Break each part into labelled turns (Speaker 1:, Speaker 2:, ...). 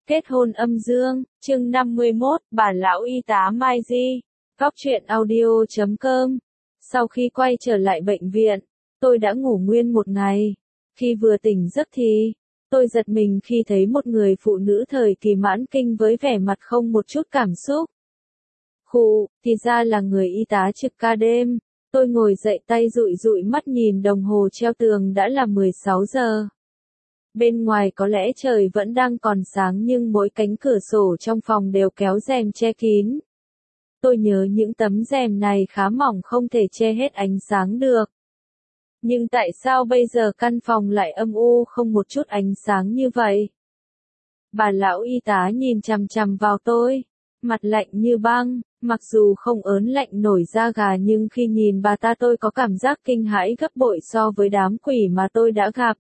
Speaker 1: Kết hôn âm dương, chương 51, bà lão y tá Mai Di. Góc truyện audio.com. Sau khi quay trở lại bệnh viện, tôi đã ngủ nguyên một ngày. Khi vừa tỉnh giấc thì, tôi giật mình khi thấy một người phụ nữ thời kỳ mãn kinh với vẻ mặt không một chút cảm xúc. Khụ, thì ra là người y tá trực ca đêm. Tôi ngồi dậy tay dụi dụi mắt nhìn đồng hồ treo tường đã là 16 giờ. Bên ngoài có lẽ trời vẫn đang còn sáng nhưng mỗi cánh cửa sổ trong phòng đều kéo rèm che kín. Tôi nhớ những tấm rèm này khá mỏng không thể che hết ánh sáng được. Nhưng tại sao bây giờ căn phòng lại âm u không một chút ánh sáng như vậy? Bà lão y tá nhìn chằm chằm vào tôi, mặt lạnh như băng, mặc dù không ớn lạnh nổi da gà nhưng khi nhìn bà ta tôi có cảm giác kinh hãi gấp bội so với đám quỷ mà tôi đã gặp.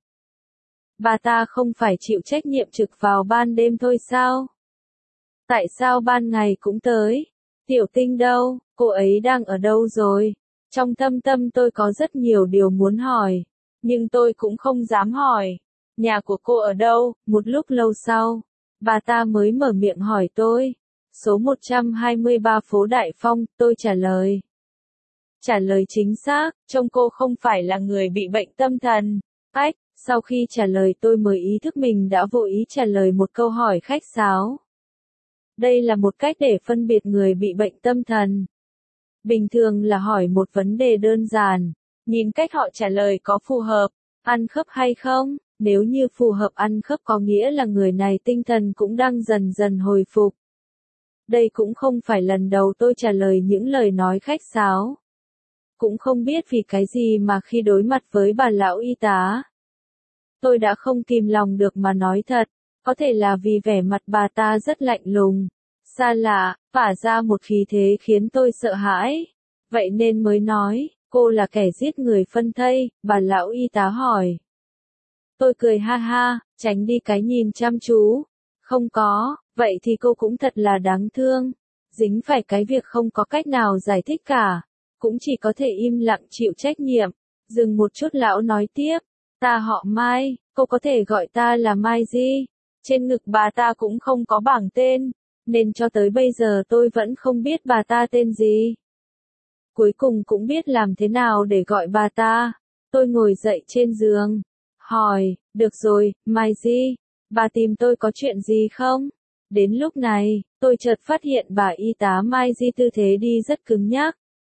Speaker 1: Bà ta không phải chịu trách nhiệm trực vào ban đêm thôi sao? Tại sao ban ngày cũng tới? Tiểu Tinh đâu? Cô ấy đang ở đâu rồi? Trong thâm tâm tôi có rất nhiều điều muốn hỏi, nhưng tôi cũng không dám hỏi. Nhà của cô ở đâu? Một lúc lâu sau, bà ta mới mở miệng hỏi tôi. Số 123 phố Đại Phong, tôi trả lời. Trả lời chính xác, trông cô không phải là người bị bệnh tâm thần. Ách, sau khi trả lời tôi mới ý thức mình đã vô ý trả lời một câu hỏi khách sáo. Đây là một cách để phân biệt người bị bệnh tâm thần. Bình thường là hỏi một vấn đề đơn giản, nhìn cách họ trả lời có phù hợp, ăn khớp hay không, nếu như phù hợp ăn khớp có nghĩa là người này tinh thần cũng đang dần dần hồi phục. Đây cũng không phải lần đầu tôi trả lời những lời nói khách sáo. Cũng không biết vì cái gì mà khi đối mặt với bà lão y tá, tôi đã không kìm lòng được mà nói thật, có thể là vì vẻ mặt bà ta rất lạnh lùng, xa lạ, tỏa ra một khí thế khiến tôi sợ hãi. Vậy nên mới nói, cô là kẻ giết người phân thây, bà lão y tá hỏi. Tôi cười ha ha, tránh đi cái nhìn chăm chú. Không có, vậy thì cô cũng thật là đáng thương. Dính phải cái việc không có cách nào giải thích cả, cũng chỉ có thể im lặng chịu trách nhiệm. Dừng một chút lão nói tiếp. Ta họ Mai, cô có thể gọi ta là Mai Di. Trên ngực bà ta cũng không có bảng tên, nên cho tới bây giờ tôi vẫn không biết bà ta tên gì. Cuối cùng cũng biết làm thế nào để gọi bà ta. Tôi ngồi dậy trên giường, hỏi, được rồi, Mai Di, bà tìm tôi có chuyện gì không? Đến lúc này, tôi chợt phát hiện bà y tá Mai Di tư thế đi rất cứng nhắc.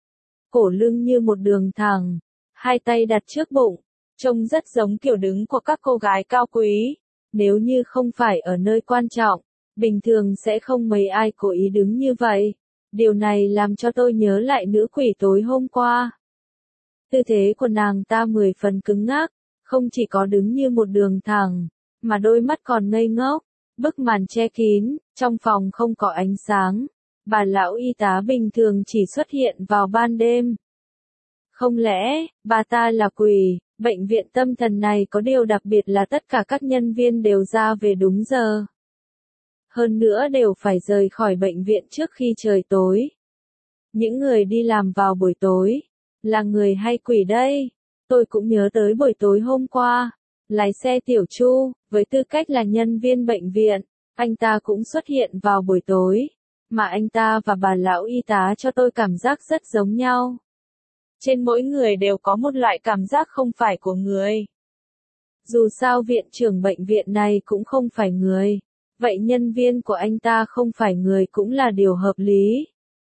Speaker 1: Cổ lưng như một đường thẳng, hai tay đặt trước bụng. Trông rất giống kiểu đứng của các cô gái cao quý. Nếu như không phải ở nơi quan trọng, bình thường sẽ không mấy ai cố ý đứng như vậy. Điều này làm cho tôi nhớ lại nữ quỷ tối hôm qua. Tư thế của nàng ta 10 phần cứng ngắc, không chỉ có đứng như một đường thẳng, mà đôi mắt còn ngây ngốc. Bức màn che kín, trong phòng không có ánh sáng. Bà lão y tá bình thường chỉ xuất hiện vào ban đêm. Không lẽ, bà ta là quỷ? Bệnh viện tâm thần này có điều đặc biệt là tất cả các nhân viên đều ra về đúng giờ. Hơn nữa đều phải rời khỏi bệnh viện trước khi trời tối. Những người đi làm vào buổi tối, là người hay quỷ đây? Tôi cũng nhớ tới buổi tối hôm qua, lái xe Tiểu Chu, với tư cách là nhân viên bệnh viện, anh ta cũng xuất hiện vào buổi tối, mà anh ta và bà lão y tá cho tôi cảm giác rất giống nhau. Trên mỗi người đều có một loại cảm giác không phải của người. Dù sao viện trưởng bệnh viện này cũng không phải người, vậy nhân viên của anh ta không phải người cũng là điều hợp lý.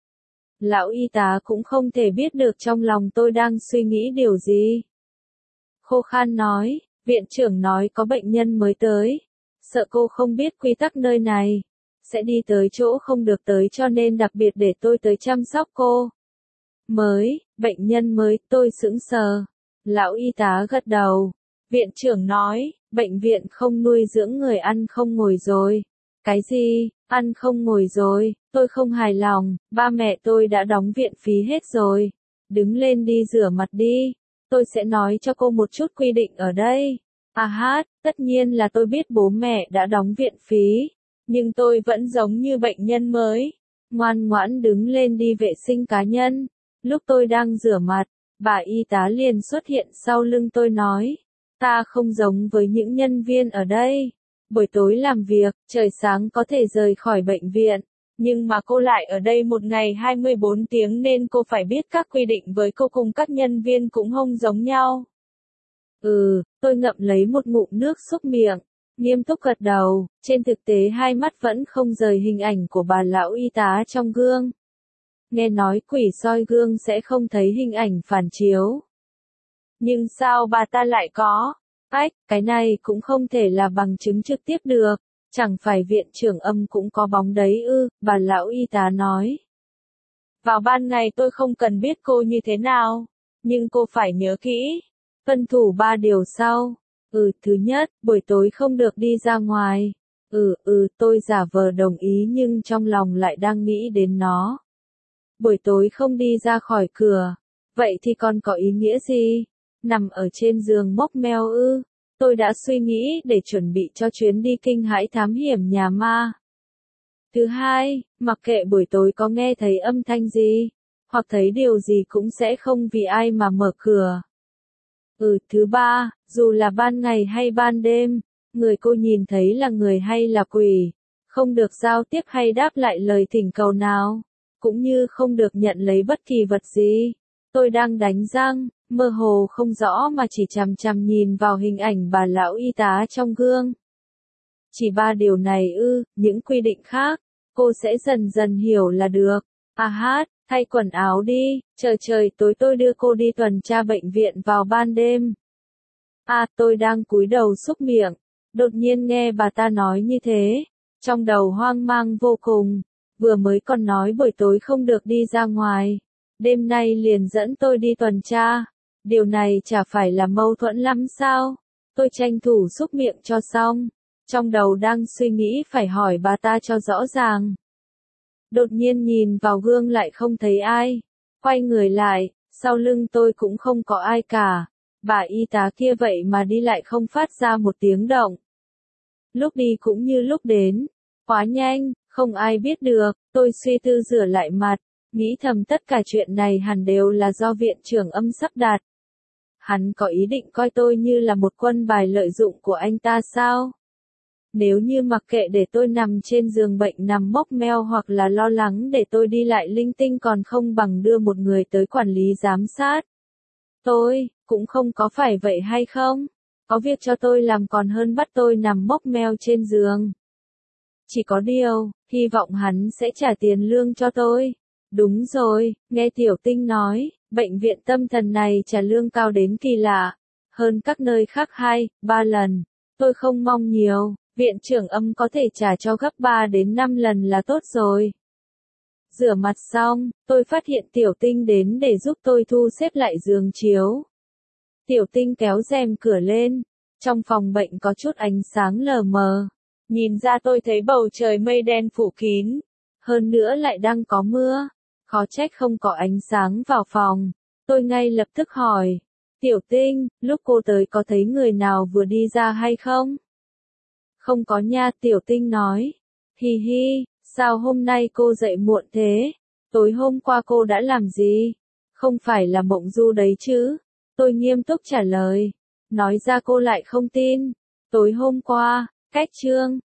Speaker 1: Lão y tá cũng không thể biết được trong lòng tôi đang suy nghĩ điều gì. Khô khan nói, viện trưởng nói có bệnh nhân mới tới, sợ cô không biết quy tắc nơi này, sẽ đi tới chỗ không được tới cho nên đặc biệt để tôi tới chăm sóc cô. Mới, bệnh nhân mới, tôi sững sờ. Lão y tá gật đầu. Viện trưởng nói, bệnh viện không nuôi dưỡng người ăn không ngồi rồi. Cái gì, ăn không ngồi rồi, tôi không hài lòng, ba mẹ tôi đã đóng viện phí hết rồi. Đứng lên đi rửa mặt đi, tôi sẽ nói cho cô một chút quy định ở đây. À hát, tất nhiên là tôi biết bố mẹ đã đóng viện phí, nhưng tôi vẫn giống như bệnh nhân mới. Ngoan ngoãn đứng lên đi vệ sinh cá nhân. Lúc tôi đang rửa mặt, bà y tá liền xuất hiện sau lưng tôi nói, ta không giống với những nhân viên ở đây, buổi tối làm việc, trời sáng có thể rời khỏi bệnh viện. Nhưng mà cô lại ở đây một ngày 24 tiếng nên cô phải biết các quy định với cô cùng các nhân viên cũng không giống nhau. Tôi ngậm lấy một ngụm nước súc miệng, nghiêm túc gật đầu, trên thực tế hai mắt vẫn không rời hình ảnh của bà lão y tá trong gương. Nghe nói quỷ soi gương sẽ không thấy hình ảnh phản chiếu. Nhưng sao bà ta lại có? Cái này cũng không thể là bằng chứng trực tiếp được. Chẳng phải viện trưởng âm cũng có bóng đấy ư, bà lão y tá nói. Vào ban ngày tôi không cần biết cô như thế nào, nhưng cô phải nhớ kỹ. Tuân thủ 3 điều sau. Thứ nhất, buổi tối không được đi ra ngoài. Tôi giả vờ đồng ý nhưng trong lòng lại đang nghĩ đến nó. Buổi tối không đi ra khỏi cửa. Vậy thì còn có ý nghĩa gì? Nằm ở trên giường mốc meo ư? Tôi đã suy nghĩ để chuẩn bị cho chuyến đi kinh hãi thám hiểm nhà ma. Thứ hai, mặc kệ buổi tối có nghe thấy âm thanh gì, hoặc thấy điều gì cũng sẽ không vì ai mà mở cửa. Thứ ba, dù là ban ngày hay ban đêm, người cô nhìn thấy là người hay là quỷ, không được giao tiếp hay đáp lại lời thỉnh cầu nào, cũng như không được nhận lấy bất kỳ vật gì. Tôi đang đánh răng, mơ hồ không rõ mà chỉ chằm chằm nhìn vào hình ảnh bà lão y tá trong gương. Chỉ 3 điều này những quy định khác, cô sẽ dần dần hiểu là được. Thay quần áo đi, trời tối tôi đưa cô đi tuần tra bệnh viện vào ban đêm. Tôi đang cúi đầu súc miệng, đột nhiên nghe bà ta nói như thế, trong đầu hoang mang vô cùng, vừa mới còn nói buổi tối không được đi ra ngoài, đêm nay liền dẫn tôi đi tuần tra, điều này chả phải là mâu thuẫn lắm sao? Tôi tranh thủ súc miệng cho xong, trong đầu đang suy nghĩ phải hỏi bà ta cho rõ ràng. Đột nhiên nhìn vào gương lại không thấy ai, quay người lại, sau lưng tôi cũng không có ai cả, bà y tá kia vậy mà đi lại không phát ra một tiếng động. Lúc đi cũng như lúc đến, quá nhanh, không ai biết được, tôi suy tư rửa lại mặt, nghĩ thầm tất cả chuyện này hẳn đều là do viện trưởng âm sắp đặt. Hắn có ý định coi tôi như là một quân bài lợi dụng của anh ta sao? Nếu như mặc kệ để tôi nằm trên giường bệnh nằm mốc meo hoặc là lo lắng để tôi đi lại linh tinh còn không bằng đưa một người tới quản lý giám sát. Tôi, cũng không có phải vậy hay không? Có việc cho tôi làm còn hơn bắt tôi nằm mốc meo trên giường. Chỉ có điều, hy vọng hắn sẽ trả tiền lương cho tôi. Đúng rồi, nghe Tiểu Tinh nói, bệnh viện tâm thần này trả lương cao đến kỳ lạ, hơn các nơi khác 2-3 lần. Tôi không mong nhiều, viện trưởng âm có thể trả cho gấp 3 đến 5 lần là tốt rồi. Rửa mặt xong, tôi phát hiện Tiểu Tinh đến để giúp tôi thu xếp lại giường chiếu. Tiểu Tinh kéo rèm cửa lên, trong phòng bệnh có chút ánh sáng lờ mờ. Nhìn ra tôi thấy bầu trời mây đen phủ kín, hơn nữa lại đang có mưa, khó trách không có ánh sáng vào phòng. Tôi ngay lập tức hỏi, Tiểu Tinh, lúc cô tới có thấy người nào vừa đi ra hay không? Không có nha, Tiểu Tinh nói. Hi hi, sao hôm nay cô dậy muộn thế? Tối hôm qua cô đã làm gì? Không phải là mộng du đấy chứ? Tôi nghiêm túc trả lời. Nói ra cô lại không tin. Tối hôm qua, cách chương